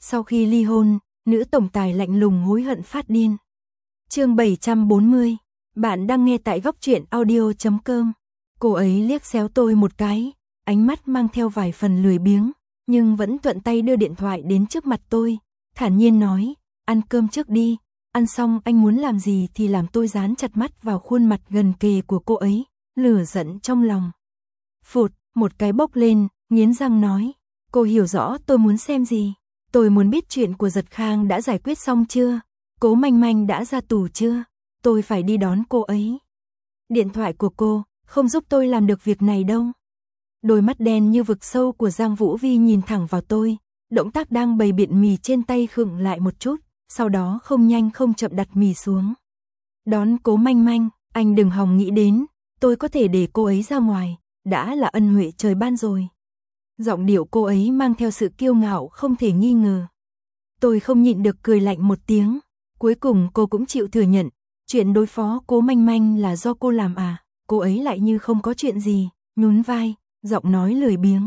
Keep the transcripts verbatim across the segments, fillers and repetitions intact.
Sau khi ly hôn, nữ tổng tài lạnh lùng hối hận phát điên. Chương bảy trăm bốn mươi. Bạn đang nghe tại góc truyện audio chấm com. Cô ấy liếc xéo tôi một cái, ánh mắt mang theo vài phần lười biếng, nhưng vẫn thuận tay đưa điện thoại đến trước mặt tôi, thản nhiên nói, ăn cơm trước đi, ăn xong anh muốn làm gì thì làm. Tôi dán chặt mắt vào khuôn mặt gần kề của cô ấy, lửa giận trong lòng. Phụt, một cái bốc lên, nghiến răng nói, cô hiểu rõ tôi muốn xem gì. Tôi muốn biết chuyện của Giật Khang đã giải quyết xong chưa, Cố Manh Manh đã ra tù chưa, tôi phải đi đón cô ấy. Điện thoại của cô không giúp tôi làm được việc này đâu. Đôi mắt đen như vực sâu của Giang Vũ Vi nhìn thẳng vào tôi, động tác đang bày biện mì trên tay khựng lại một chút, sau đó không nhanh không chậm đặt mì xuống. Đón Cố Manh Manh, anh đừng hòng nghĩ đến, tôi có thể để cô ấy ra ngoài, đã là ân huệ trời ban rồi. Giọng điệu cô ấy mang theo sự kiêu ngạo không thể nghi ngờ. Tôi không nhịn được cười lạnh một tiếng, cuối cùng cô cũng chịu thừa nhận, chuyện đối phó Cố Manh Manh là do cô làm à. Cô ấy lại như không có chuyện gì, nhún vai, giọng nói lười biếng.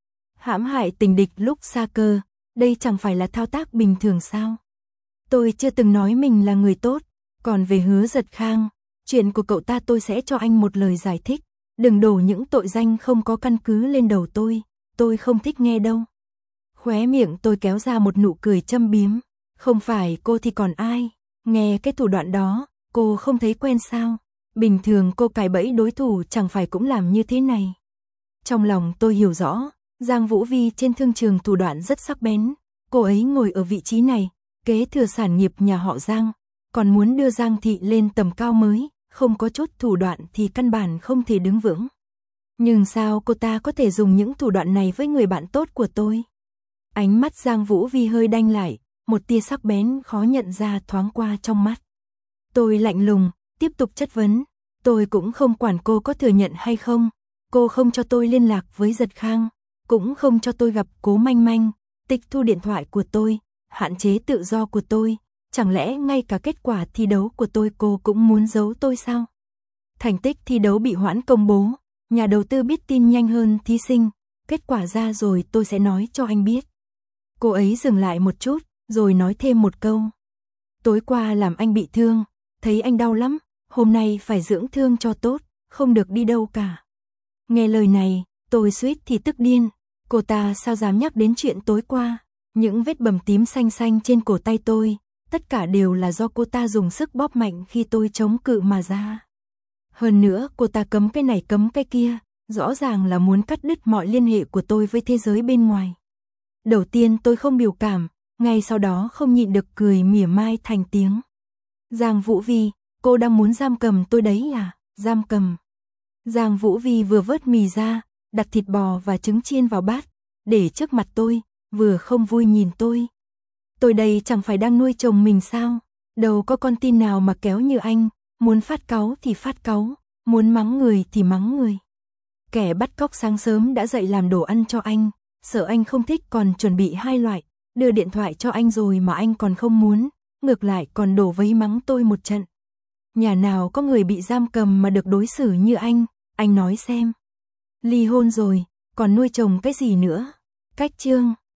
Hãm hại tình địch lúc xa cơ, đây chẳng phải là thao tác bình thường sao? Tôi chưa từng nói mình là người tốt, còn về Hứa Giật Khang, chuyện của cậu ta tôi sẽ cho anh một lời giải thích, đừng đổ những tội danh không có căn cứ lên đầu tôi, tôi không thích nghe đâu. Khóe miệng tôi kéo ra một nụ cười châm biếm, không phải cô thì còn ai, nghe cái thủ đoạn đó, cô không thấy quen sao? Bình thường cô cài bẫy đối thủ chẳng phải cũng làm như thế này. Trong lòng tôi hiểu rõ, Giang Vũ Vi trên thương trường thủ đoạn rất sắc bén, cô ấy ngồi ở vị trí này, kế thừa sản nghiệp nhà họ Giang, còn muốn đưa Giang thị lên tầm cao mới, không có chút thủ đoạn thì căn bản không thể đứng vững. Nhưng sao cô ta có thể dùng những thủ đoạn này với người bạn tốt của tôi? Ánh mắt Giang Vũ Vi hơi đanh lại, một tia sắc bén khó nhận ra thoáng qua trong mắt. Tôi lạnh lùng, tiếp tục chất vấn, tôi cũng không quản cô có thừa nhận hay không, cô không cho tôi liên lạc với Giật Khang, cũng không cho tôi gặp Cố Manh Manh, tịch thu điện thoại của tôi, hạn chế tự do của tôi, chẳng lẽ ngay cả kết quả thi đấu của tôi cô cũng muốn giấu tôi sao? Thành tích thi đấu bị hoãn công bố, nhà đầu tư biết tin nhanh hơn thí sinh, kết quả ra rồi tôi sẽ nói cho anh biết. Cô ấy dừng lại một chút, rồi nói thêm một câu. Tối qua làm anh bị thương, thấy anh đau lắm, hôm nay phải dưỡng thương cho tốt, không được đi đâu cả. Nghe lời này, tôi suýt thì tức điên, cô ta sao dám nhắc đến chuyện tối qua, những vết bầm tím xanh xanh trên cổ tay tôi, tất cả đều là do cô ta dùng sức bóp mạnh khi tôi chống cự mà ra. Hơn nữa cô ta cấm cái này cấm cái kia, rõ ràng là muốn cắt đứt mọi liên hệ của tôi với thế giới bên ngoài. Đầu tiên tôi không biểu cảm, ngay sau đó không nhịn được cười mỉa mai thành tiếng. Giang Vũ Vi, cô đang muốn giam cầm tôi đấy à? Giam cầm. Giang Vũ Vi vừa vớt mì ra, đặt thịt bò và trứng chiên vào bát, để trước mặt tôi, vừa không vui nhìn tôi. Tôi đây chẳng phải đang nuôi chồng mình sao? Đâu có con tin nào mà kéo như anh, muốn phát cáu thì phát cáu, muốn mắng người thì mắng người. Kẻ bắt cóc sáng sớm đã dậy làm đồ ăn cho anh, sợ anh không thích còn chuẩn bị hai loại, đưa điện thoại cho anh rồi mà anh còn không muốn, ngược lại còn đổ vấy mắng tôi một trận. Nhà nào có người bị giam cầm mà được đối xử như anh, anh nói xem. Ly hôn rồi, còn nuôi chồng cái gì nữa? Cách chương